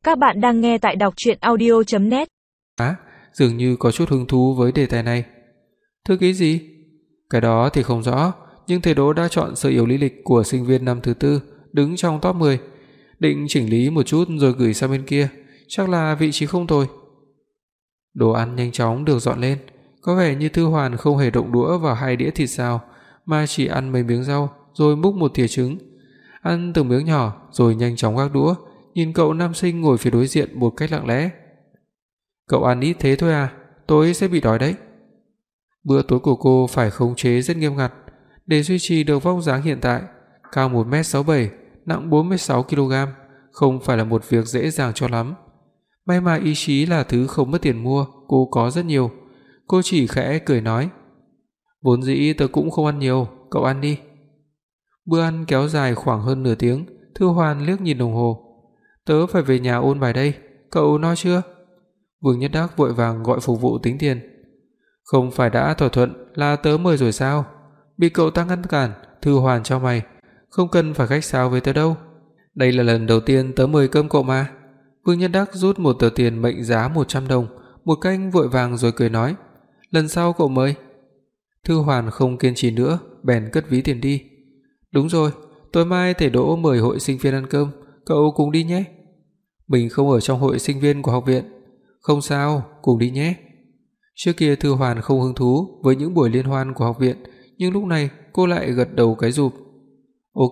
Các bạn đang nghe tại đọc truyện audio.net. Dường như có chút hứng thú với đề tài này. Thư ký gì? Cái đó thì không rõ, nhưng thầy Đỗ đã chọn sơ yếu lý lịch của sinh viên năm thứ tư đứng trong top 10, định chỉnh lý một chút rồi gửi sang bên kia, chắc là vị trí không tồi. Đồ ăn nhanh chóng được dọn lên, có vẻ như Thư Hoàn không hề động đũa vào 2 đĩa thịt xào, mà chỉ ăn mấy miếng rau rồi múc một thìa trứng. Ăn từng miếng nhỏ rồi nhanh chóng gác đũa, nhìn cậu nam sinh ngồi phía đối diện một cách lặng lẽ. Cậu ăn ít thế thôi à, tối sẽ bị đói đấy. Bữa tối của cô phải khống chế rất nghiêm ngặt để duy trì được vóc dáng hiện tại, cao 1m67, nặng 46 kg, không phải là một việc dễ dàng cho lắm. May mà ý chí là thứ không mất tiền mua, cô có rất nhiều. Cô chỉ khẽ cười nói: "Vốn dĩ tớ cũng không ăn nhiều, cậu ăn đi." Bữa ăn kéo dài khoảng hơn nửa tiếng, Thư Hoàn liếc nhìn đồng hồ. "Tớ phải về nhà ôn bài đây, cậu no chưa?" Vương Nhất Đắc vội vàng gọi phục vụ tính tiền. "Không phải đã thỏa thuận là tớ mời rồi sao? Bị cậu ta ngăn cản." Thư Hoàn chau mày: "Không cần phải khách sáo với tớ đâu. Đây là lần đầu tiên tớ mời cơm cậu mà." Vương Nhất Đắc rút một tờ tiền mệnh giá 100 đồng, một cách vội vàng rồi cười nói: "Lần sau cậu mời." Thư Hoàn không kiên trì nữa, bèn cất ví tiền đi. "Đúng rồi, tối mai thầy Đỗ mời hội sinh viên ăn cơm, cậu cùng đi nhé." "Mình không ở trong hội sinh viên của học viện." "Không sao, cùng đi nhé." Trước kia Thư Hoàn không hứng thú với những buổi liên hoan của học viện, nhưng lúc này cô lại gật đầu cái rụp. "Ok."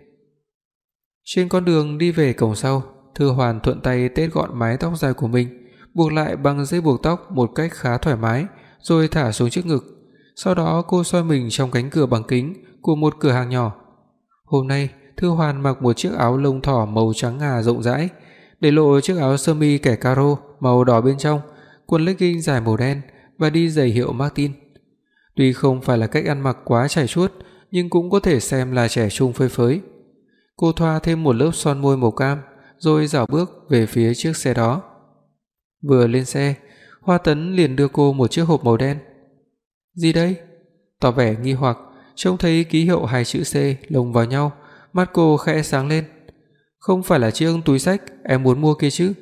Trên con đường đi về cổng sau, Thư Hoàn thuận tay tết gọn mái tóc dài của mình, buộc lại bằng dây buộc tóc một cách khá thoải mái, rồi thả xuống trước ngực. Sau đó cô soi mình trong cánh cửa bằng kính của một cửa hàng nhỏ. Hôm nay, Thư Hoàn mặc một chiếc áo lông thỏ màu trắng ngà rộng rãi, để lộ chiếc áo sơ mi kẻ caro màu đỏ bên trong, quần legging dài màu đen và đi giày hiệu Martin. Tuy không phải là cách ăn mặc quá trải chuốt, nhưng cũng có thể xem là trẻ trung phơi phới. Cô thoa thêm một lớp son môi màu cam, rồi dạo bước về phía chiếc xe đó. Vừa lên xe, Hoa Tấn liền đưa cô một chiếc hộp màu đen. "Gì đây?" Tỏ vẻ nghi hoặc, trông thấy ký hiệu 2 chữ C lồng vào nhau, mắt cô khẽ sáng lên. "Không phải là chiếc túi xách em muốn mua kia chứ?"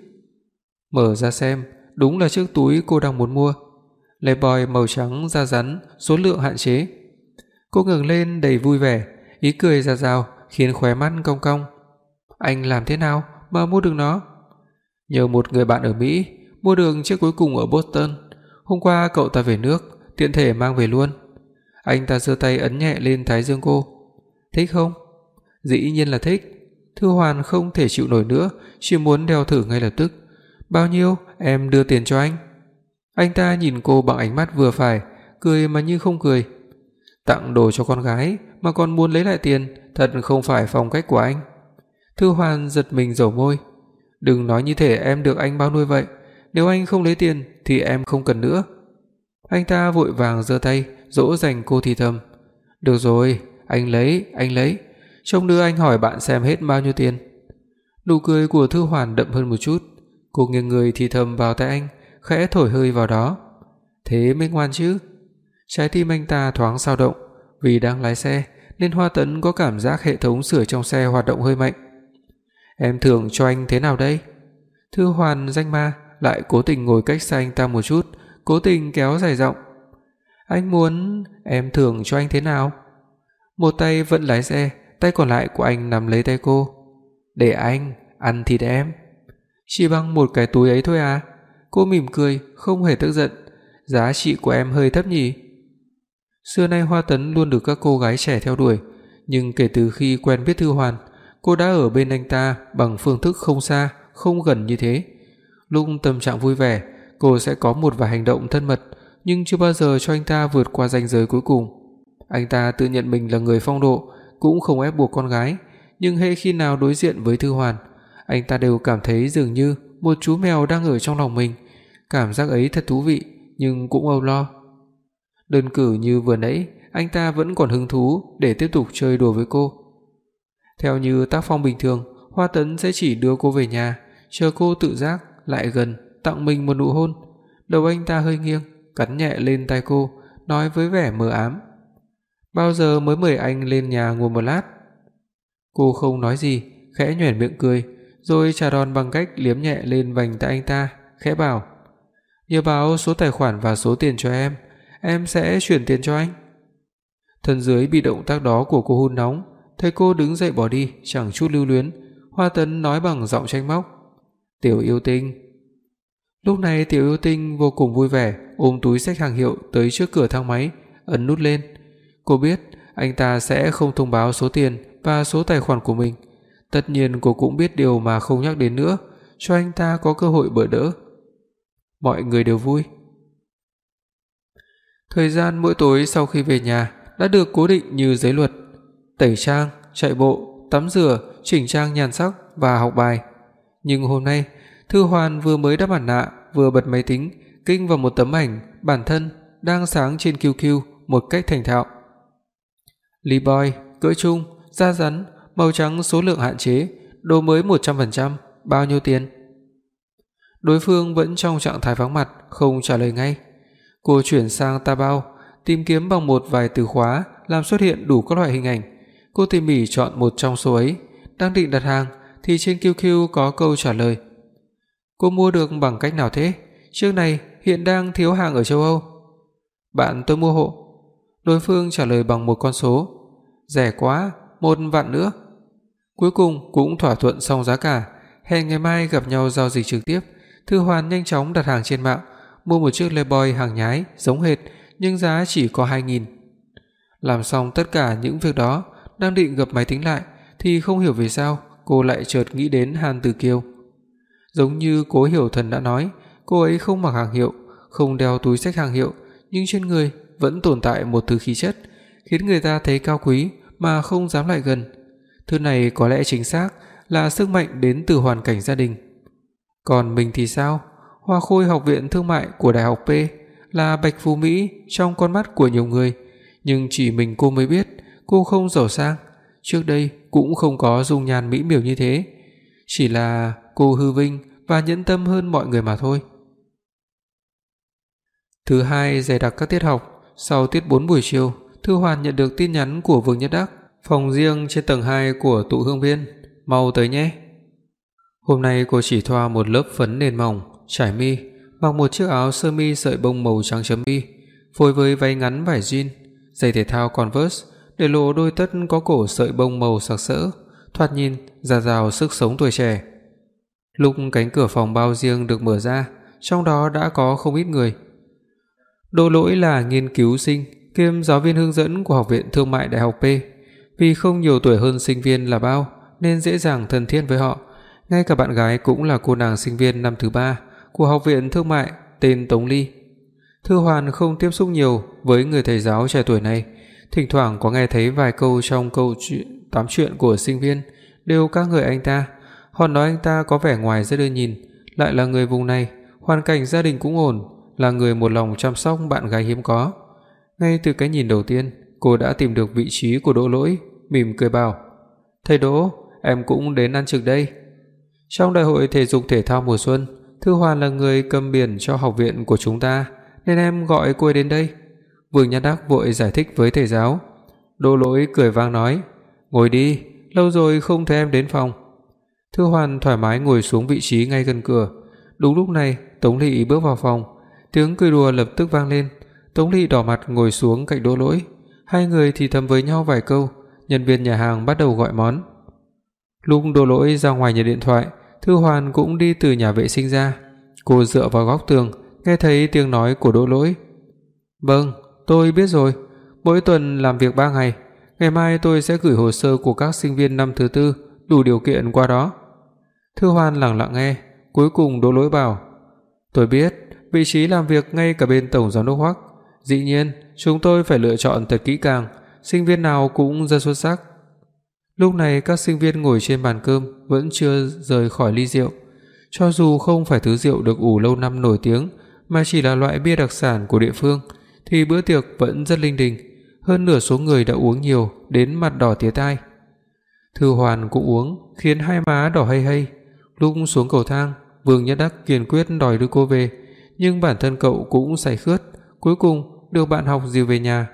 Mở ra xem, đúng là chiếc túi cô đang muốn mua. Playboy màu trắng da rắn, số lượng hạn chế. Cô ngẩng lên đầy vui vẻ, ý cười ra rào khiến khóe mắt cong cong. "Anh làm thế nào mà mua được nó?" "Nhờ một người bạn ở Mỹ, mua được chiếc cuối cùng ở Boston. Hôm qua cậu ta về nước, tiện thể mang về luôn." Anh ta giơ tay ấn nhẹ lên thái dương cô. "Thích không?" "Dĩ nhiên là thích." Thư Hoàn không thể chịu nổi nữa, chỉ muốn đeo thử ngay lập tức. "Bao nhiêu, em đưa tiền cho anh." Anh ta nhìn cô bằng ánh mắt vừa phải, cười mà như không cười. Tặng đồ cho con gái mà còn muốn lấy lại tiền, thật không phải phong cách của anh. Thư Hoàn giật mình rầu môi. "Đừng nói như thể em được anh bao nuôi vậy, nếu anh không lấy tiền thì em không cần nữa." Anh ta vội vàng giơ tay dỗ dành cô thì thầm: "Được rồi, anh lấy. Trông đưa anh hỏi bạn xem hết bao nhiêu tiền." Nụ cười của Thư Hoàn đậm hơn một chút, cô nghiêng người thì thầm vào tai anh, khẽ thổi hơi vào đó. "Thế mới ngoan chứ." Trái tim anh ta thoáng dao động, vì đang lái xe nên Hoa Tấn có cảm giác hệ thống sưởi trong xe hoạt động hơi mạnh. "Em thưởng cho anh thế nào đây?" Thư Hoàn danh ma lại cố tình ngồi cách xa anh ta một chút, cố tình kéo dài giọng. "Anh muốn em thưởng cho anh thế nào?" Một tay vẫn lái xe, tay còn lại của anh nắm lấy tay cô. "Để anh ăn thịt em." "Chỉ bằng một cái túi ấy thôi à?" Cô mỉm cười, không hề tức giận. "Giá trị của em hơi thấp nhỉ?" Xưa nay Hoa Tấn luôn được các cô gái trẻ theo đuổi, nhưng kể từ khi quen biết Thư Hoàn, cô đã ở bên anh ta bằng phương thức không xa, không gần như thế. Lúc tâm trạng vui vẻ, cô sẽ có một vài hành động thân mật, nhưng chưa bao giờ cho anh ta vượt qua ranh giới cuối cùng. Anh ta tự nhận mình là người phong độ, cũng không ép buộc con gái, nhưng hễ khi nào đối diện với Thư Hoàn, anh ta đều cảm thấy dường như một chú mèo đang ở trong lòng mình. Cảm giác ấy thật thú vị, nhưng cũng âu lo. Đơn cử như vừa nãy, anh ta vẫn còn hứng thú để tiếp tục chơi đùa với cô. Theo như tác phong bình thường, Hoa Tấn sẽ chỉ đưa cô về nhà, chờ cô tự giác lại gần, tặng mình một nụ hôn. Đầu anh ta hơi nghiêng, cắn nhẹ lên tai cô, nói với vẻ mờ ám: "Bao giờ mới mời anh lên nhà ngồi một lát?" Cô không nói gì, khẽ nhoẻn miệng cười, rồi trả đòn bằng cách liếm nhẹ lên vành tai anh ta, khẽ bảo: "Nhớ báo số tài khoản và số tiền cho em sẽ chuyển tiền cho anh." Thân dưới bị động tác đó của cô hun nóng, thấy cô đứng dậy bỏ đi chẳng chút lưu luyến, Hoa Tấn nói bằng giọng trách móc: "Tiểu yêu tinh." Lúc này Tiểu yêu tinh vô cùng vui vẻ, ôm túi xách hàng hiệu tới trước cửa thang máy, ấn nút lên. Cô biết anh ta sẽ không thông báo số tiền và số tài khoản của mình. Tất nhiên cô cũng biết điều mà không nhắc đến nữa, cho anh ta có cơ hội bỡ đỡ. Mọi người đều vui. Thời gian mỗi tối sau khi về nhà đã được cố định như giấy luật: tẩy trang, chạy bộ, tắm rửa, chỉnh trang nhan sắc và học bài. Nhưng hôm nay, Thư Hoàn vừa mới đắp mặt nạ, vừa bật máy tính, kinh vào một tấm ảnh bản thân đang sáng trên QQ một cách thành thạo. Lee Boy, cỡ trung, da rắn, màu trắng, số lượng hạn chế, đồ mới 100%, bao nhiêu tiền? Đối phương vẫn trong trạng thái vắng mặt, không trả lời ngay. Cô chuyển sang Taobao, tìm kiếm bằng một vài từ khóa làm xuất hiện đủ các loại hình ảnh. Cô tỉ mỉ chọn một trong số ấy, đang định đặt hàng thì trên QQ có câu trả lời: "Cô mua được bằng cách nào thế? Chiếc này hiện đang thiếu hàng ở châu Âu." "Bạn tôi mua hộ." Đối phương trả lời bằng một con số: "Rẻ quá, 1 vạn nữa." Cuối cùng cũng thỏa thuận xong giá cả, hẹn ngày mai gặp nhau giao dịch trực tiếp. Thư Hoàn nhanh chóng đặt hàng trên mạng, mua một chiếc Playboy hàng nhái giống hệt nhưng giá chỉ có 2.000. Làm xong tất cả những việc đó, đang định gập máy tính lại thì không hiểu vì sao cô lại chợt nghĩ đến Hàn Tử Kiều. Giống như Cố Hiểu Thần đã nói, cô ấy không mặc hàng hiệu, không đeo túi xách hàng hiệu, nhưng trên người vẫn tồn tại một thứ khí chất khiến người ta thấy cao quý mà không dám lại gần. Thứ này có lẽ chính xác là sức mạnh đến từ hoàn cảnh gia đình. Còn mình thì sao? Hoa khôi học viện thương mại của Đại học P, là bạch phú Mỹ trong con mắt của nhiều người, nhưng chỉ mình cô mới biết cô không giàu sang, trước đây cũng không có dung nhan mỹ miều như thế, chỉ là cô hư vinh và nhẫn tâm hơn mọi người mà thôi. Thứ hai dày đặc các tiết học, sau tiết 4 buổi chiều, Thư Hoàn nhận được tin nhắn của Vương Nhất Đắc, phòng riêng trên tầng 2 của Tụ Hương Viên, mau tới nhé. Hôm nay cô chỉ thoa một lớp phấn nền mỏng, trải mi, mặc một chiếc áo sơ mi sợi bông màu trắng chấm bi, phối với váy ngắn vải jean, giày thể thao Converse, để lộ đôi tất có cổ sợi bông màu sặc sỡ, thoạt nhìn rào rào sức sống tuổi trẻ. Lúc cánh cửa phòng bao riêng được mở ra, trong đó đã có không ít người. Đỗ Lỗi là nghiên cứu sinh kiêm giáo viên hướng dẫn của Học viện Thương mại Đại học P, vì không nhiều tuổi hơn sinh viên là bao nên dễ dàng thân thiết với họ. Ngay cả bạn gái cũng là cô nàng sinh viên năm thứ 3 của Học viện Thương mại tên Tống Ly. Thư Hoàn không tiếp xúc nhiều với người thầy giáo trẻ tuổi này, thỉnh thoảng có nghe thấy vài câu trong câu chuyện tám chuyện của sinh viên đều ca ngợi anh ta. Họ nói anh ta có vẻ ngoài rất đơn nhìn, lại là người vùng này, hoàn cảnh gia đình cũng ổn, là người một lòng chăm sóc bạn gái hiếm có. Ngay từ cái nhìn đầu tiên, cô đã tìm được vị trí của Đỗ Lỗi, mỉm cười bảo: "Thầy Đỗ, em cũng đến ăn trực đây." Trong đại hội thể dục thể thao mùa xuân, Thư Hoàn là người cầm biển cho học viện của chúng ta, nên em gọi cô ấy đến đây. Vương Nhất Đắc vội giải thích với thầy giáo. Đỗ Lỗi cười vang nói: "Ngồi đi, lâu rồi không thấy em đến phòng." Thư Hoàn thoải mái ngồi xuống vị trí ngay gần cửa. Đúng lúc này, Tống Ly bước vào phòng, tiếng cười đùa lập tức vang lên. Tống Ly đỏ mặt ngồi xuống cạnh Đỗ Lỗi, hai người thì thầm với nhau vài câu. Nhân viên nhà hàng bắt đầu gọi món. Lúc Đỗ Lỗi ra ngoài nhận điện thoại, Thư Hoàn cũng đi từ nhà vệ sinh ra. Cô dựa vào góc tường, nghe thấy tiếng nói của Đỗ Lỗi. "Vâng, tôi biết rồi. Mỗi tuần làm việc 3 ngày. Ngày mai tôi sẽ gửi hồ sơ của các sinh viên năm thứ 4 đủ điều kiện qua đó." Thư Hoàn lặng lặng nghe. Cuối cùng Đỗ Lỗi bảo: "Tôi biết, vị trí làm việc ngay cả bên tổng giám đốc Hoắc. Dĩ nhiên, chúng tôi phải lựa chọn thật kỹ càng, sinh viên nào cũng rất xuất sắc." Lúc này các sinh viên ngồi trên bàn cơm vẫn chưa rời khỏi ly rượu. Cho dù không phải thứ rượu được ủ lâu năm nổi tiếng, mà chỉ là loại bia đặc sản của địa phương, thì bữa tiệc vẫn rất linh đình. Hơn nửa số người đã uống nhiều đến mặt đỏ tía tai. Thư Hoàn cũng uống, khiến hai má đỏ hây hây. Lúc xuống cầu thang, Vương Nhất Đắc kiên quyết đòi đưa cô về, nhưng bản thân cậu cũng say khướt, cuối cùng được bạn học dìu về nhà.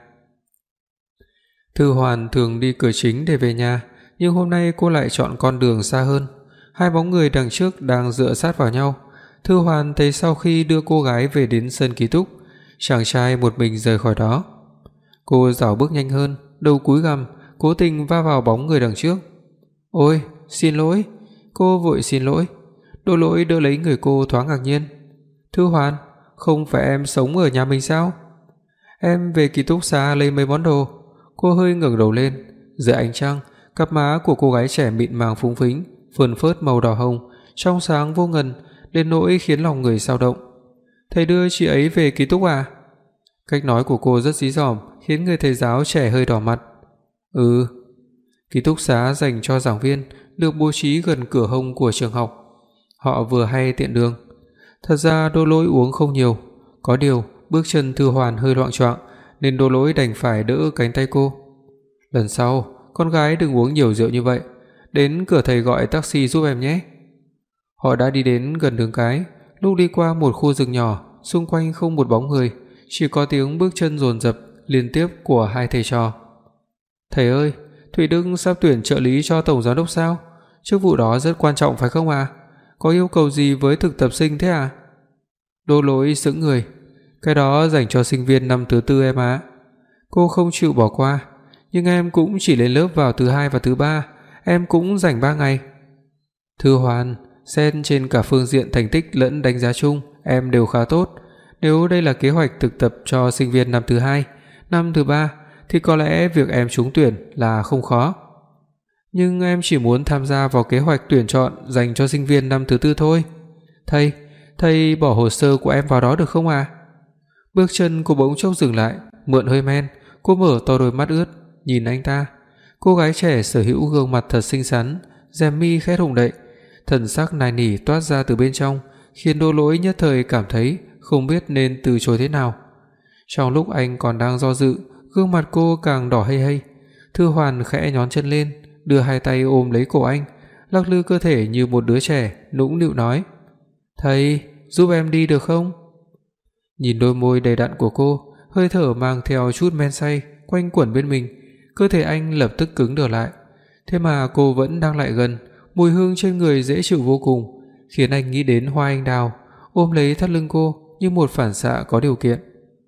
Thư Hoàn thường đi cửa chính để về nhà, nhưng hôm nay cô lại chọn con đường xa hơn. Hai bóng người đằng trước đang dựa sát vào nhau. Thư Hoàn thấy sau khi đưa cô gái về đến sân ký túc, chàng trai một mình rời khỏi đó. Cô dảo bước nhanh hơn, đầu cúi gằm, cố tình va vào bóng người đằng trước. "Ôi, xin lỗi." Cô vội xin lỗi. Đỗ Lỗi đỡ lấy người cô thoáng ngạc nhiên. "Thư Hoàn, không phải em sống ở nhà mình sao?" "Em về ký túc xá lấy mấy món đồ." Cô hơi ngẩng đầu lên, dưới ánh trăng, cặp má của cô gái trẻ mịn màng phúng phính, phơn phớt màu đỏ hồng, trong sáng vô ngần, đến nỗi khiến lòng người dao động. "Thầy đưa chị ấy về ký túc à?" Cách nói của cô rất dí dỏm, khiến người thầy giáo trẻ hơi đỏ mặt. "Ừ." Ký túc xá dành cho giảng viên được bố trí gần cửa hông của trường học. Họ vừa hay tiện đường. Thật ra Đỗ Lỗi uống không nhiều, có điều bước chân Thư Hoàn hơi loạng choạng nên Đỗ Lỗi đành phải đỡ cánh tay cô. "Lần sau, con gái đừng uống nhiều rượu như vậy, đến cửa thầy gọi taxi giúp em nhé." Họ đã đi đến gần đường cái, lúc đi qua một khu rừng nhỏ, xung quanh không một bóng người, chỉ có tiếng bước chân dồn dập liên tiếp của hai thầy trò. "Thầy ơi, Thụy Đức sắp tuyển trợ lý cho tổng giám đốc sao? Chức vụ đó rất quan trọng phải không à? Có yêu cầu gì với thực tập sinh thế à?" Đỗ Lỗi sững người. "Cái đó dành cho sinh viên năm thứ tư em ạ." Cô không chịu bỏ qua. "Nhưng em cũng chỉ lên lớp vào thứ hai và thứ ba, em cũng rảnh 3 ngày." "Thư Hoàn, xét trên cả phương diện thành tích lẫn đánh giá chung, em đều khá tốt. Nếu đây là kế hoạch thực tập cho sinh viên năm thứ hai, năm thứ ba thì có lẽ việc em trúng tuyển là không khó. Nhưng em chỉ muốn tham gia vào kế hoạch tuyển chọn dành cho sinh viên năm thứ tư thôi. Thầy bỏ hồ sơ của em vào đó được không à?" Bước chân cô bỗng chốc dừng lại, mượn hơi men, cô mở to đôi mắt ướt nhìn anh ta. Cô gái trẻ sở hữu gương mặt thật xinh xắn, rèm mi khẽ rung đậy, thần sắc nài nỉ toát ra từ bên trong, khiến Đỗ Lỗi nhất thời cảm thấy không biết nên từ chối thế nào. Trong lúc anh còn đang do dự, gương mặt cô càng đỏ hây hây. Thư Hoàn khẽ nhón chân lên, đưa hai tay ôm lấy cổ anh, lắc lư cơ thể như một đứa trẻ, nũng nịu nói: "Thầy, giúp em đi được không?" Nhìn đôi môi đầy đặn của cô, hơi thở mang theo chút men say quanh quẩn bên mình, cơ thể anh lập tức cứng đờ lại. Thế mà cô vẫn đang lại gần, mùi hương trên người dễ chịu vô cùng, khiến anh nghĩ đến hoa anh đào, ôm lấy thắt lưng cô như một phản xạ có điều kiện.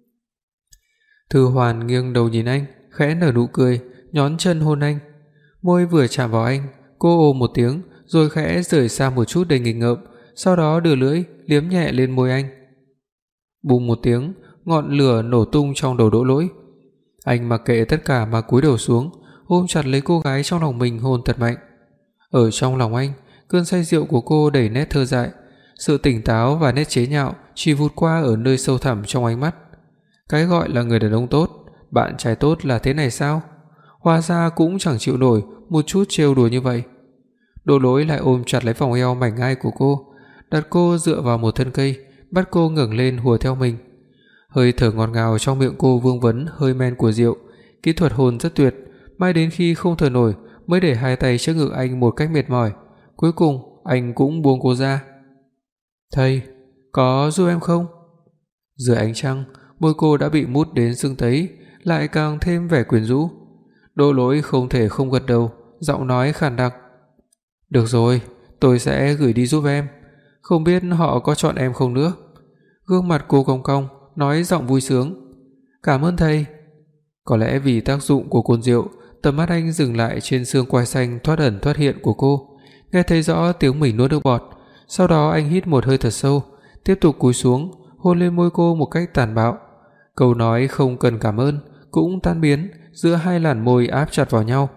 Thư Hoàn nghiêng đầu nhìn anh, khẽ nở nụ cười, nhón chân hôn anh. Môi vừa chạm vào anh, cô ồ một tiếng, rồi khẽ rời xa một chút đầy nghịch ngợm, sau đó đưa lưỡi liếm nhẹ lên môi anh. Bùng một tiếng, ngọn lửa nổ tung trong đầu Đỗ Lỗi. Anh mặc kệ tất cả mà cúi đầu xuống, ôm chặt lấy cô gái trong lòng mình hôn thật mạnh. Ở trong lòng anh, cơn say rượu của cô đầy nét thơ dại, sự tỉnh táo và nét chế nhạo chỉ vụt qua ở nơi sâu thẳm trong ánh mắt. Cái gọi là người đàn ông tốt, bạn trai tốt là thế này sao? Hóa ra cũng chẳng chịu nổi một chút trêu đùa như vậy. Đỗ Lỗi lại ôm chặt lấy vòng eo mảnh mai của cô, đặt cô dựa vào một thân cây, bắt cô ngẩng lên hùa theo mình. Hơi thở ngọt ngào trong miệng cô vương vấn hơi men của rượu, kỹ thuật hôn rất tuyệt, mãi đến khi không thở nổi mới để hai tay trước ngực anh một cách mệt mỏi. Cuối cùng anh cũng buông cô ra. "Thầy, có giúp em không?" Dưới ánh trăng, môi cô đã bị mút đến sưng tấy, lại càng thêm vẻ quyến rũ. Đỗ Lỗi không thể không gật đầu, giọng nói khàn đặc: "Được rồi, tôi sẽ gửi đi giúp em. Không biết họ có chọn em không nữa." Gương mặt cô cong cong, nói giọng vui sướng: "Cảm ơn thầy." Có lẽ vì tác dụng của cồn rượu, tầm mắt anh dừng lại trên xương quai xanh thoát ẩn thoát hiện của cô, nghe thấy rõ tiếng mình nuốt nước bọt. Sau đó anh hít một hơi thật sâu, tiếp tục cúi xuống, hôn lên môi cô một cách tàn bạo. Câu nói không cần cảm ơn cũng tan biến giữa hai làn môi áp chặt vào nhau.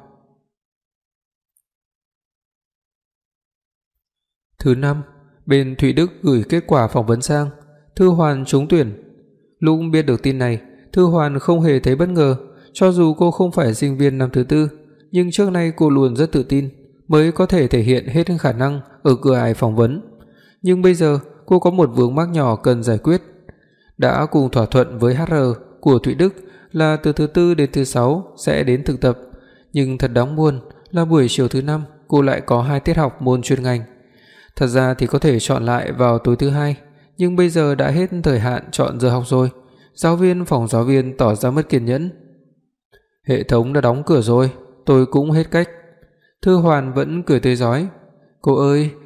Thứ năm, bên Thụy Đức gửi kết quả phỏng vấn sang, Thư Hoàn trúng tuyển. Lúc biết được tin này, Thư Hoàn không hề thấy bất ngờ, cho dù cô không phải sinh viên năm thứ tư, nhưng trước nay cô luôn rất tự tin, mới có thể thể hiện hết khả năng ở cửa ải phỏng vấn. Nhưng bây giờ, cô có một vướng mắc nhỏ cần giải quyết. Đã cùng thỏa thuận với HR của Thụy Đức là từ thứ tư đến thứ sáu sẽ đến thực tập, nhưng thật đáng buồn là buổi chiều thứ năm cô lại có 2 tiết học môn chuyên ngành. Thật ra thì có thể chọn lại vào tối thứ hai, nhưng bây giờ đã hết thời hạn chọn giờ học rồi. Giáo viên phòng giáo viên tỏ ra mất kiên nhẫn. "Hệ thống đã đóng cửa rồi, tôi cũng hết cách." Thư Hoàn vẫn cười tươi rói: "Cô ơi,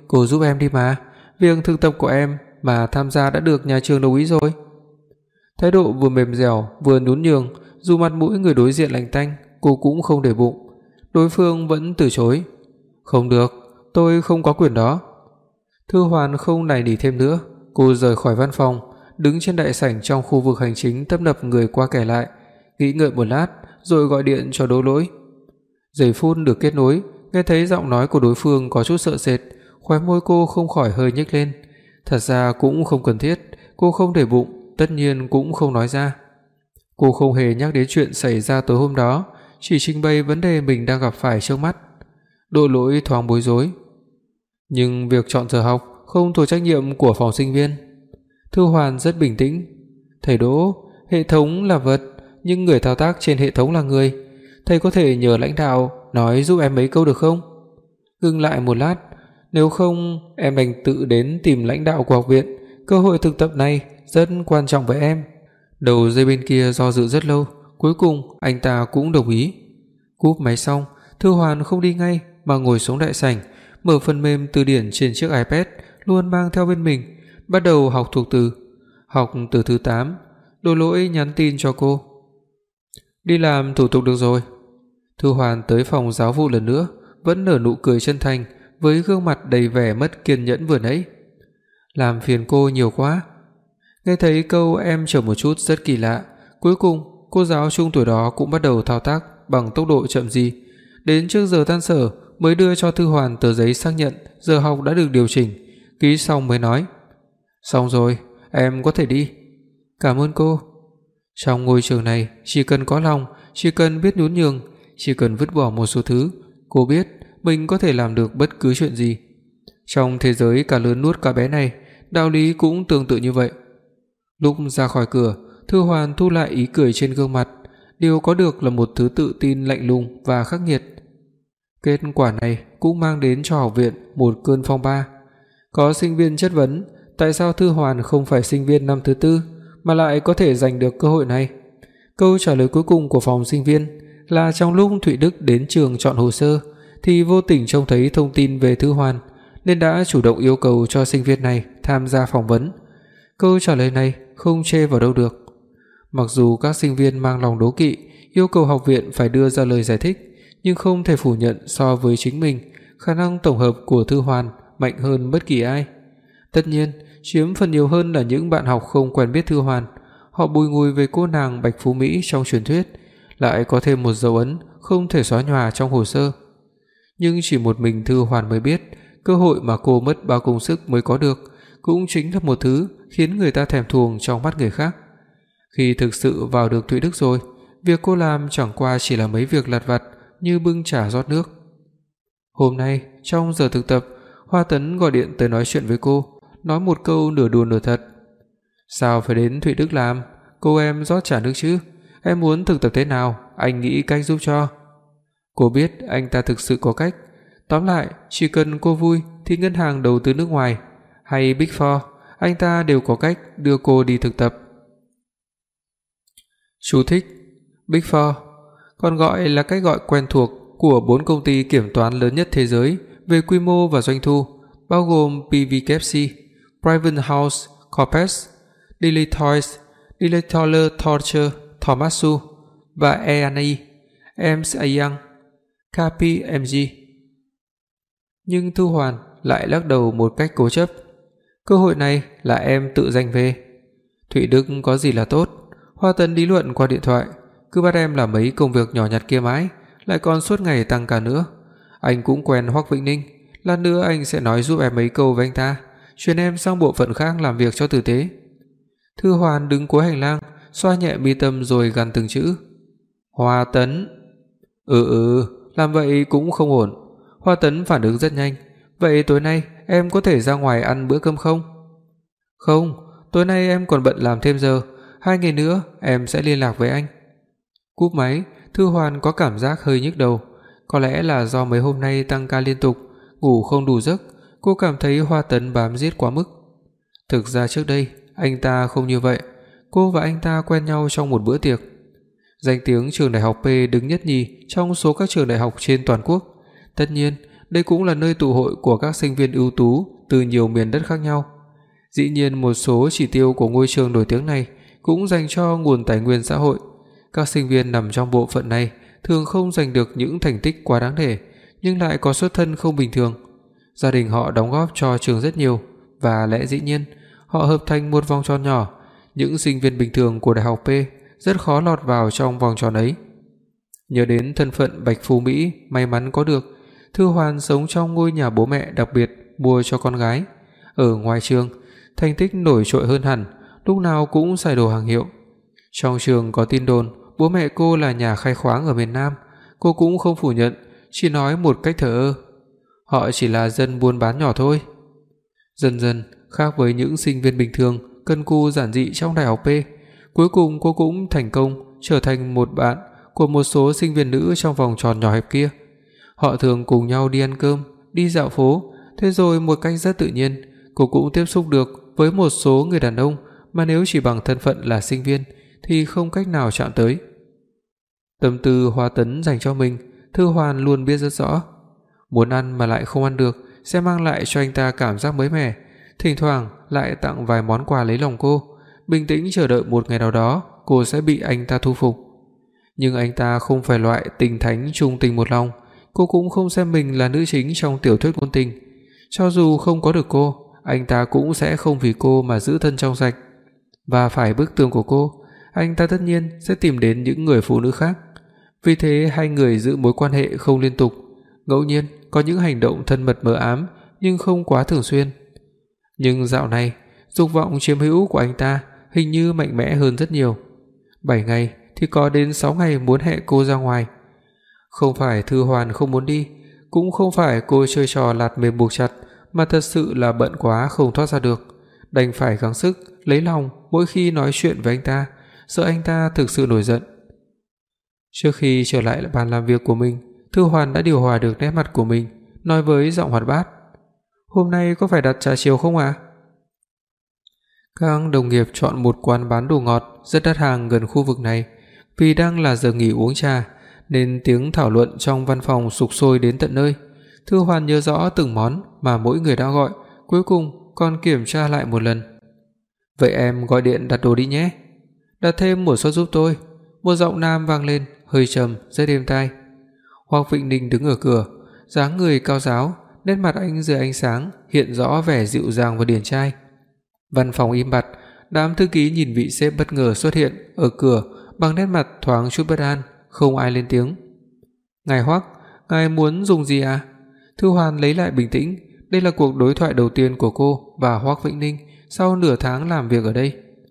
cô giúp em đi mà. Việc thực tập của em mà tham gia đã được nhà trường đồng ý rồi." Thái độ vừa mềm dẻo vừa nhún nhường, dù mặt mũi người đối diện lạnh tanh, cô cũng không để bụng. Đối phương vẫn từ chối. "Không được, tôi không có quyền đó." Thư Hoàn không nài nỉ thêm nữa, cô rời khỏi văn phòng, đứng trên đại sảnh trong khu vực hành chính tấp nập người qua kẻ lại, nghĩ ngợi một lát rồi gọi điện cho Đỗ Lỗi. Giây phút được kết nối, nghe thấy giọng nói của đối phương có chút sợ sệt, khóe môi cô không khỏi hơi nhếch lên. Thật ra cũng không cần thiết, cô không để bụng, tất nhiên cũng không nói ra. Cô không hề nhắc đến chuyện xảy ra tối hôm đó, chỉ trình bày vấn đề mình đang gặp phải trước mắt. Đỗ Lỗi thoáng bối rối. "Nhưng việc chọn giờ học không thuộc trách nhiệm của phòng sinh viên." Thư Hoàn rất bình tĩnh. "Thầy Đỗ, hệ thống là vật, nhưng người thao tác trên hệ thống là người. Thầy có thể nhờ lãnh đạo nói giúp em mấy câu được không?" Ngừng lại một lát, "Nếu không, em đành tự đến tìm lãnh đạo của học viện, cơ hội thực tập này rất quan trọng với em." Đầu dây bên kia do dự rất lâu, cuối cùng anh ta cũng đồng ý. Cúp máy xong, Thư Hoàn không đi ngay mà ngồi xuống đại sảnh, mở phần mềm từ điển trên chiếc iPad luôn mang theo bên mình, bắt đầu học thuộc từ. Học từ thứ 8, Đỗ Lỗi nhắn tin cho cô. "Đi làm thủ tục được rồi." Thư Hoàn tới phòng giáo vụ lần nữa, vẫn nở nụ cười chân thành với gương mặt đầy vẻ mất kiên nhẫn vừa nãy. "Làm phiền cô nhiều quá." Nghe thấy câu em chờ một chút rất kỳ lạ, cuối cùng cô giáo trung tuổi đó cũng bắt đầu thao tác bằng tốc độ chậm rì, đến trước giờ tan sở mới đưa cho Thư Hoàn tờ giấy xác nhận giờ học đã được điều chỉnh, ký xong mới nói: "Xong rồi, em có thể đi." "Cảm ơn cô." Trong ngôi trường này, chỉ cần có lòng, chỉ cần biết nhún nhường, chỉ cần vứt bỏ một số thứ, cô biết mình có thể làm được bất cứ chuyện gì. Trong thế giới cả lớn nuốt cả bé này, đạo lý cũng tương tự như vậy. Lúc ra khỏi cửa, Thư Hoàn thu lại ý cười trên gương mặt, điều có được là một thứ tự tin lạnh lùng và khắc nghiệt. Kết quả này cũng mang đến cho học viện một cơn phong ba. Có sinh viên chất vấn tại sao Thư Hoàn không phải sinh viên năm thứ 4 mà lại có thể giành được cơ hội này. Câu trả lời cuối cùng của phòng sinh viên là trong lúc Thụy Đức đến trường chọn hồ sơ thì vô tình trông thấy thông tin về Thư Hoàn nên đã chủ động yêu cầu cho sinh viên này tham gia phỏng vấn. Câu trả lời này không chê vào đâu được. Mặc dù các sinh viên mang lòng đố kỵ, yêu cầu học viện phải đưa ra lời giải thích, nhưng không thể phủ nhận so với chính mình, khả năng tổng hợp của Thư Hoàn mạnh hơn bất kỳ ai. Tất nhiên, chiếm phần nhiều hơn là những bạn học không quen biết Thư Hoàn, họ bùi ngùi về cô nàng Bạch Phú Mỹ trong truyền thuyết, lại có thêm một dấu ấn không thể xóa nhòa trong hồ sơ. Nhưng chỉ một mình Thư Hoàn mới biết, cơ hội mà cô mất bao công sức mới có được cũng chính là một thứ khiến người ta thèm thuồng trong mắt người khác. Khi thực sự vào được Thụy Đức rồi, việc cô làm chẳng qua chỉ là mấy việc lặt vặt như bưng trà rót nước. Hôm nay, trong giờ thực tập, Hoa Tấn gọi điện tới nói chuyện với cô, nói một câu nửa đùa nửa thật. "Sao phải đến Thụy Đức làm? Cô em rót trà nước chứ. Em muốn thực tập thế nào, anh nghĩ cách giúp cho." Cô biết anh ta thực sự có cách. Tóm lại, chỉ cần cô vui thì ngân hàng đầu tư nước ngoài hay Big Four, anh ta đều có cách đưa cô đi thực tập. Chú thích: Big Four còn gọi là cách gọi quen thuộc của 4 công ty kiểm toán lớn nhất thế giới về quy mô và doanh thu, bao gồm PwC, Pricewaterhouse Coopers, Deloitte Touche Tohmatsu và E&E, Ernst & Young, KPMG. Nhưng Thư Hoàn lại lắc đầu một cách cố chấp. "Cơ hội này là em tự giành về. Thụy Đức có gì là tốt?" Hoa Tấn lý luận qua điện thoại, "Cứ bắt em làm mấy công việc nhỏ nhặt kia mãi, lại còn suốt ngày tăng ca nữa. Anh cũng quen Hoắc Vĩnh Ninh, lát nữa anh sẽ nói giúp em mấy câu với anh ta, chuyển em sang bộ phận khác làm việc cho tử tế." Thư Hoàn đứng cuối hành lang, xoa nhẹ mi tâm rồi gằn từng chữ: "Hoa Tấn." Làm vậy cũng không ổn." Hoa Tấn phản ứng rất nhanh: "Vậy tối nay em có thể ra ngoài ăn bữa cơm không?" "Không, tối nay em còn bận làm thêm giờ, 2 ngày nữa em sẽ liên lạc với anh." Cúp máy, Thư Hoàn có cảm giác hơi nhức đầu, có lẽ là do mấy hôm nay tăng ca liên tục, ngủ không đủ giấc, cô cảm thấy Hoa Tấn bám giết quá mức. Thực ra trước đây, anh ta không như vậy, cô và anh ta quen nhau trong một bữa tiệc. Danh tiếng trường đại học P đứng nhất nhì trong số các trường đại học trên toàn quốc. Tất nhiên, đây cũng là nơi tụ hội của các sinh viên ưu tú từ nhiều miền đất khác nhau. Dĩ nhiên một số chỉ tiêu của ngôi trường nổi tiếng này cũng dành cho nguồn tài nguyên xã hội. Các sinh viên nằm trong bộ phận này thường không giành được những thành tích quá đáng kể, nhưng lại có xuất thân không bình thường. Gia đình họ đóng góp cho trường rất nhiều và lẽ dĩ nhiên, họ hợp thành một vòng tròn nhỏ. Những sinh viên bình thường của đại học P rất khó lọt vào trong vòng tròn ấy. Nhớ đến thân phận bạch phú Mỹ may mắn có được, Thư Hoàn sống trong ngôi nhà bố mẹ đặc biệt mua cho con gái. Ở ngoài trường, thành tích nổi trội hơn hẳn, lúc nào cũng xài đồ hàng hiệu. Trong trường có tin đồn bố mẹ cô là nhà khai khoáng ở miền Nam, cô cũng không phủ nhận, chỉ nói một cách thờ ơ. Họ chỉ là dân buôn bán nhỏ thôi. Dần dần, khác với những sinh viên bình thường cần cù giản dị trong đại học P, cuối cùng cô cũng thành công trở thành một bạn của một số sinh viên nữ trong vòng tròn nhỏ hẹp kia. Họ thường cùng nhau đi ăn cơm, đi dạo phố, thế rồi một cách rất tự nhiên, cô cũng tiếp xúc được với một số người đàn ông mà nếu chỉ bằng thân phận là sinh viên thì không cách nào chạm tới. Tâm tư Hoa Tấn dành cho mình, Thư Hoàn luôn biết rất rõ. Muốn ăn mà lại không ăn được sẽ mang lại cho anh ta cảm giác mới mẻ, thỉnh thoảng lại tặng vài món quà lấy lòng cô, bình tĩnh chờ đợi một ngày nào đó cô sẽ bị anh ta thu phục. Nhưng anh ta không phải loại tình thánh trung tình một lòng, cô cũng không xem mình là nữ chính trong tiểu thuyết ngôn tình. Cho dù không có được cô, anh ta cũng sẽ không vì cô mà giữ thân trong sạch. Và phải bức tường của cô, anh ta tất nhiên sẽ tìm đến những người phụ nữ khác. Vì thế hai người giữ mối quan hệ không liên tục, ngẫu nhiên có những hành động thân mật mờ ám nhưng không quá thường xuyên. Nhưng dạo này, dục vọng chiếm hữu của anh ta hình như mạnh mẽ hơn rất nhiều. 7 ngày thì có đến 6 ngày muốn hẹn cô ra ngoài. Không phải Thư Hoàn không muốn đi, cũng không phải cô chơi trò lạt mềm buộc chặt, mà thật sự là bận quá không thoát ra được, đành phải gắng sức lấy lòng mỗi khi nói chuyện với anh ta, sợ anh ta thực sự nổi giận. Trước khi trở lại bàn làm việc của mình, Thư Hoàn đã điều hòa được nét mặt của mình, nói với giọng hoạt bát: "Hôm nay có phải đặt trà chiều không ạ?" Các đồng nghiệp chọn một quán bán đồ ngọt rất đắt hàng gần khu vực này, vì đang là giờ nghỉ uống trà nên tiếng thảo luận trong văn phòng sục sôi đến tận nơi. Thư Hoàn nhớ rõ từng món mà mỗi người đã gọi, cuối cùng còn kiểm tra lại một lần. "Vậy em gọi điện đặt đồ đi nhé. Đặt thêm một suất giúp tôi." Một giọng nam vang lên, hơi trầm, rất êm tai. Hoắc Vĩnh Ninh đứng ở cửa, dáng người cao ráo, nét mặt anh dưới ánh sáng hiện rõ vẻ dịu dàng và điển trai. Văn phòng im bặt, đám thư ký nhìn vị sếp bất ngờ xuất hiện ở cửa bằng nét mặt thoáng chút bất an, không ai lên tiếng. "Ngài Hoắc, ngài muốn dùng gì à?" Thư Hoàn lấy lại bình tĩnh, đây là cuộc đối thoại đầu tiên của cô và Hoắc Vĩnh Ninh sau nửa tháng làm việc ở đây.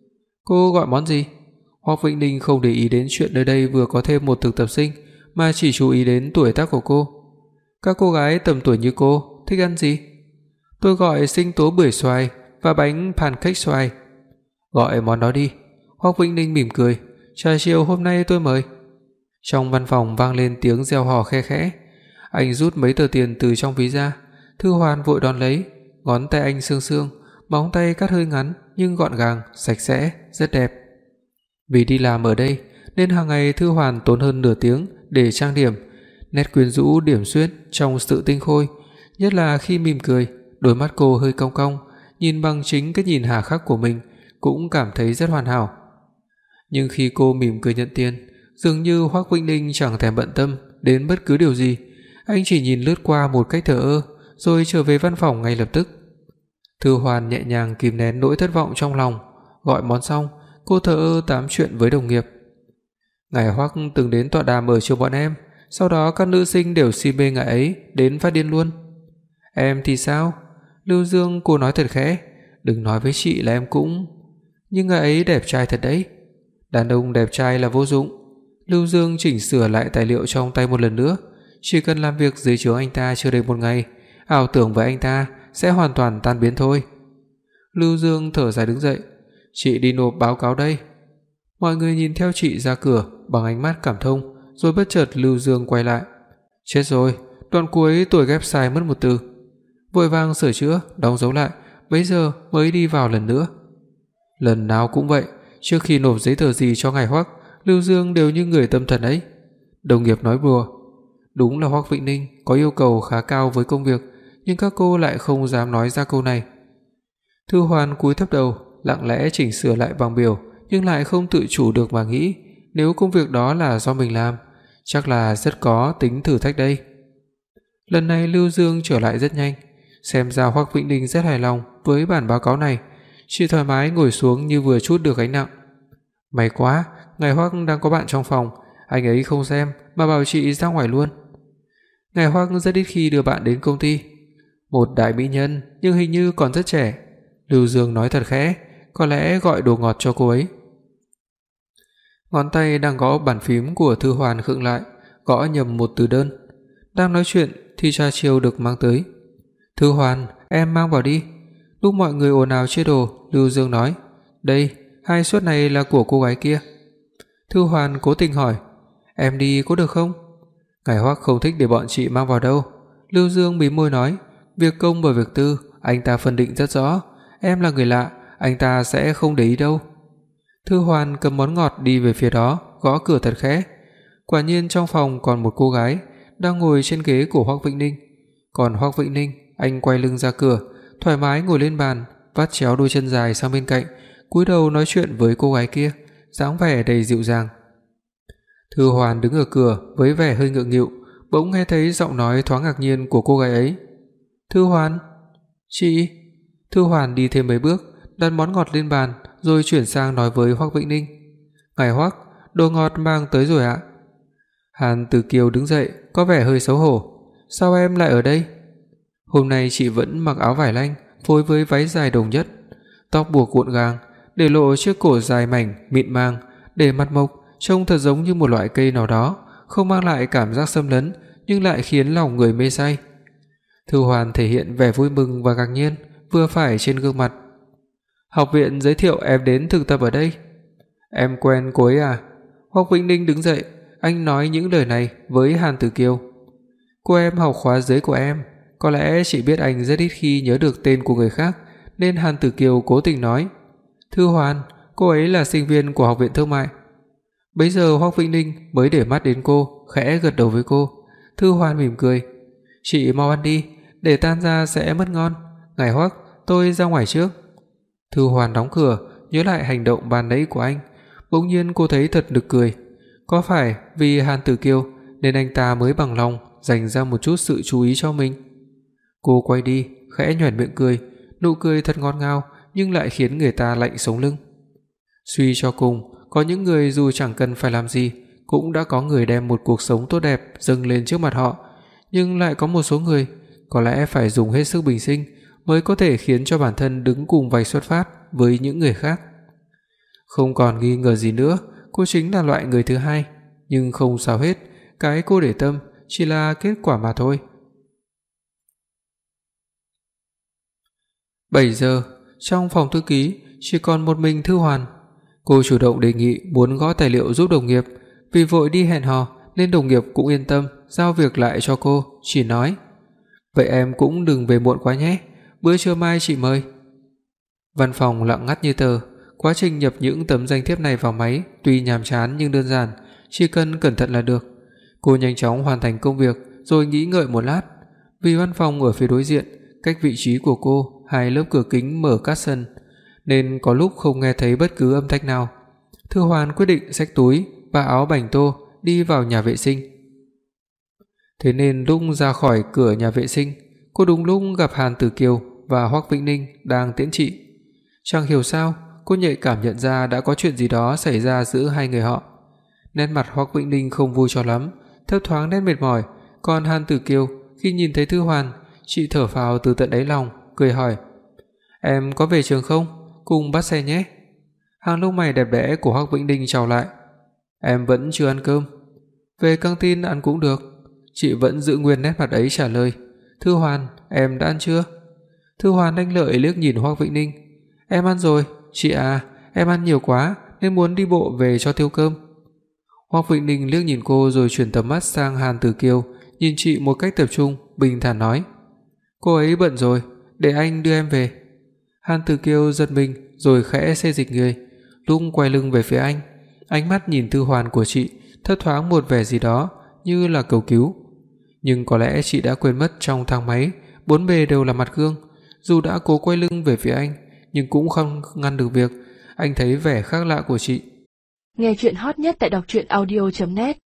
"Cô gọi món gì?" Hoắc Vĩnh Ninh không để ý đến chuyện nơi đây vừa có thêm một thực tập sinh, mà chỉ chú ý đến tuổi tác của cô. "Các cô gái tầm tuổi như cô thích ăn gì?" "Tôi gọi sinh tố bưởi xoài và bánh pancake xoài." "Gọi món đó đi." Hoắc Vĩnh Ninh mỉm cười, "Trà chiều hôm nay tôi mời." Trong văn phòng vang lên tiếng reo hò khe khẽ. Anh rút mấy tờ tiền từ trong ví ra, Thư Hoàn vội đón lấy, ngón tay anh sương sương, móng tay cắt hơi ngắn nhưng gọn gàng, sạch sẽ, rất đẹp. Vì đi làm ở đây nên hàng ngày Thư Hoàn tốn hơn nửa tiếng để trang điểm, nét quyến rũ điểm xuyết trong sự tinh khôi, nhất là khi mỉm cười, đôi mắt cô hơi cong cong, nhìn bằng chính cái nhìn hà khắc của mình cũng cảm thấy rất hoàn hảo. Nhưng khi cô mỉm cười nhận tiền, dường như Hoắc Vĩnh Ninh chẳng thèm bận tâm đến bất cứ điều gì, anh chỉ nhìn lướt qua một cách thờ ơ rồi trở về văn phòng ngay lập tức. Thư Hoàn nhẹ nhàng kìm nén nỗi thất vọng trong lòng, gọi món xong, cô thờ ơ tám chuyện với đồng nghiệp. "Ngài Hoắc từng đến tọa đàm ở trường bọn em, sau đó các nữ sinh đều si mê ngài ấy đến phát điên luôn." "Em thì sao?" Lưu Dương cô nói thật khẽ, "Đừng nói với chị là em cũng..." "Nhưng ngài ấy đẹp trai thật đấy." "Đàn ông đẹp trai là vô dụng." Lưu Dương chỉnh sửa lại tài liệu trong tay một lần nữa, chỉ cần làm việc dưới trướng anh ta chưa đầy một ngày, ảo tưởng với anh ta sẽ hoàn toàn tan biến thôi. Lưu Dương thở dài đứng dậy, "Chị đi nộp báo cáo đây." Mọi người nhìn theo chị ra cửa bằng ánh mắt cảm thông, rồi bất chợt Lưu Dương quay lại. "Chết rồi, đoạn cuối tôi ghép sai mất một từ." Vội vàng sửa chữa, đóng dấu lại, bấy giờ mới đi vào lần nữa. Lần nào cũng vậy, trước khi nộp giấy tờ gì cho ngài Hoắc, Lưu Dương đều như người tâm thần ấy. Đồng nghiệp nói đùa, Đúng là Hoắc Vĩnh Ninh có yêu cầu khá cao với công việc, nhưng các cô lại không dám nói ra câu này. Thư Hoan cúi thấp đầu, lặng lẽ chỉnh sửa lại bảng biểu, nhưng lại không tự chủ được mà nghĩ, nếu công việc đó là do mình làm, chắc là rất có tính thử thách đây. Lần này Lưu Dương trở lại rất nhanh, xem ra Hoắc Vĩnh Ninh rất hài lòng với bản báo cáo này, chị thoải mái ngồi xuống như vừa trút được gánh nặng. May quá, ngài Hoắc đang có bạn trong phòng, anh ấy không xem mà bảo chị ra ngoài luôn. Ngài Hoắc rất ít khi đưa bạn đến công ty. Một đại mỹ nhân nhưng hình như còn rất trẻ. Lưu Dương nói thật khẽ, có lẽ gọi đồ ngọt cho cô ấy. Ngón tay đang gõ bàn phím của Thư Hoàn khựng lại, gõ nhầm một từ đơn. Đang nói chuyện thì trà chiều được mang tới. Thư Hoàn, em mang vào đi. Lúc mọi người ồn ào chia đồ, Lưu Dương nói, đây, 2 suất này là của cô gái kia. Thư Hoàn cố tình hỏi, em đi có được không? Ngài Hoắc không thích để bọn chị mang vào đâu. Lưu Dương mím môi nói, việc công và việc tư anh ta phân định rất rõ, em là người lạ, anh ta sẽ không để ý đâu. Thư Hoàn cầm món ngọt đi về phía đó, gõ cửa thật khẽ. Quả nhiên trong phòng còn một cô gái đang ngồi trên ghế của Hoắc Vĩnh Ninh. Còn Hoắc Vĩnh Ninh, anh quay lưng ra cửa, thoải mái ngồi lên bàn, vắt chéo đôi chân dài sang bên cạnh, cúi đầu nói chuyện với cô gái kia, dáng vẻ đầy dịu dàng. Thư Hoàn đứng ở cửa với vẻ hơi ngượng nghịu, bỗng nghe thấy giọng nói thoáng ngạc nhiên của cô gái ấy. "Thư Hoàn, chị." Thư Hoàn đi thêm mấy bước, đặt món ngọt lên bàn, rồi chuyển sang nói với Hoắc Vĩnh Ninh, "Ngài Hoắc, đồ ngọt mang tới rồi ạ." Hàn Tử Kiều đứng dậy, có vẻ hơi xấu hổ. "Sao em lại ở đây?" Hôm nay chị vẫn mặc áo vải lanh phối với váy dài đồng nhất, tóc buộc gọn gàng, để lộ chiếc cổ dài mảnh mịn màng, để mặt mộc trông thật giống như một loại cây nào đó, không mang lại cảm giác xâm lấn nhưng lại khiến lòng người mê say. Thư Hoàn thể hiện vẻ vui mừng và ngạc nhiên vừa phải trên gương mặt. "Học viện giới thiệu em đến thực tập ở đây." "Em quen cô ấy à?" Hoắc Vĩnh Ninh đứng dậy, anh nói những lời này với Hàn Tử Kiều. "Cô em học khóa dưới của em, có lẽ chị biết anh rất ít khi nhớ được tên của người khác, nên Hàn Tử Kiều cố tình nói, "Thư Hoàn, cô ấy là sinh viên của Học viện Thương mại." Bấy giờ Hoắc Vĩnh Ninh mới để mắt đến cô, khẽ gật đầu với cô. Thư Hoàn mỉm cười, "Chị mau ăn đi, để tan ra sẽ mất ngon. Ngài Hoắc, tôi ra ngoài trước." Thư Hoàn đóng cửa, nhớ lại hành động ban nãy của anh, bỗng nhiên cô thấy thật nực cười. Có phải vì Hàn Tử Kiều nên anh ta mới bằng lòng dành ra một chút sự chú ý cho mình? Cô quay đi, khẽ nhoẻn miệng cười, nụ cười thật ngọt ngào nhưng lại khiến người ta lạnh sống lưng. Suy cho cùng, có những người dù chẳng cần phải làm gì, cũng đã có người đem một cuộc sống tốt đẹp dâng lên trước mặt họ, nhưng lại có một số người có lẽ phải dùng hết sức bình sinh mới có thể khiến cho bản thân đứng cùng vạch xuất phát với những người khác. Không còn nghi ngờ gì nữa, cô chính là loại người thứ hai, nhưng không sao hết, cái cô để tâm chỉ là kết quả mà thôi. 7 giờ, trong phòng thư ký chỉ còn một mình Thư Hoàn. Cô chủ động đề nghị muốn gõ tài liệu giúp đồng nghiệp, vì vội đi hẹn hò nên đồng nghiệp cũng yên tâm giao việc lại cho cô, chỉ nói, "Vậy em cũng đừng về muộn quá nhé, bữa trưa mai chị mời." Văn phòng lặng ngắt như tờ, quá trình nhập những tấm danh thiếp này vào máy tuy nhàm chán nhưng đơn giản, chỉ cần cẩn thận là được. Cô nhanh chóng hoàn thành công việc rồi nghĩ ngợi một lát, vì văn phòng ở phía đối diện, cách vị trí của cô 2 lớp cửa kính mở cát sân, nên có lúc không nghe thấy bất cứ âm thanh nào. Thư Hoàn quyết định xách túi và áo bành tô đi vào nhà vệ sinh. Thế nên lúc ra khỏi cửa nhà vệ sinh, cô đúng lúc gặp Hàn Tử Kiều và Hoắc Vĩnh Ninh đang tiễn chị. Chẳng hiểu sao, cô nhạy cảm nhận ra đã có chuyện gì đó xảy ra giữa hai người họ. Nét mặt Hoắc Vĩnh Ninh không vui cho lắm, thấp thoáng nét mệt mỏi, còn Hàn Tử Kiều khi nhìn thấy Thư Hoàn, chị thở phào từ tận đáy lòng, cười hỏi, "Em có về trường không? Cùng bắt xe nhé." Hàng lông mày đẹp đẽ của Hoắc Vĩnh Ninh trao lại, "Em vẫn chưa ăn cơm." "Về căng tin ăn cũng được." Chị vẫn giữ nguyên nét mặt ấy trả lời, "Thư Hoàn, em đã ăn chưa?" Thư Hoàn lanh lợi liếc nhìn Hoắc Vĩnh Ninh, "Em ăn rồi, chị à, em ăn nhiều quá nên muốn đi bộ về cho tiêu cơm." Hoắc Vĩnh Ninh liếc nhìn cô rồi chuyển tầm mắt sang Hàn Tử Kiều, nhìn chị một cách tập trung, bình thản nói, "Cô ấy bận rồi, để anh đưa em về." Hàn Tử Kiều giật mình rồi khẽ xê dịch người, lúc quay lưng về phía anh, ánh mắt nhìn Thư Hoàn của chị thấp thoáng một vẻ gì đó như là cầu cứu. Nhưng có lẽ chị đã quên mất trong thang máy, bốn bề đều là mặt gương. Dù đã cố quay lưng về phía anh, nhưng cũng không ngăn được việc anh thấy vẻ khác lạ của chị. Nghe truyện hot nhất tại đọc truyện audio net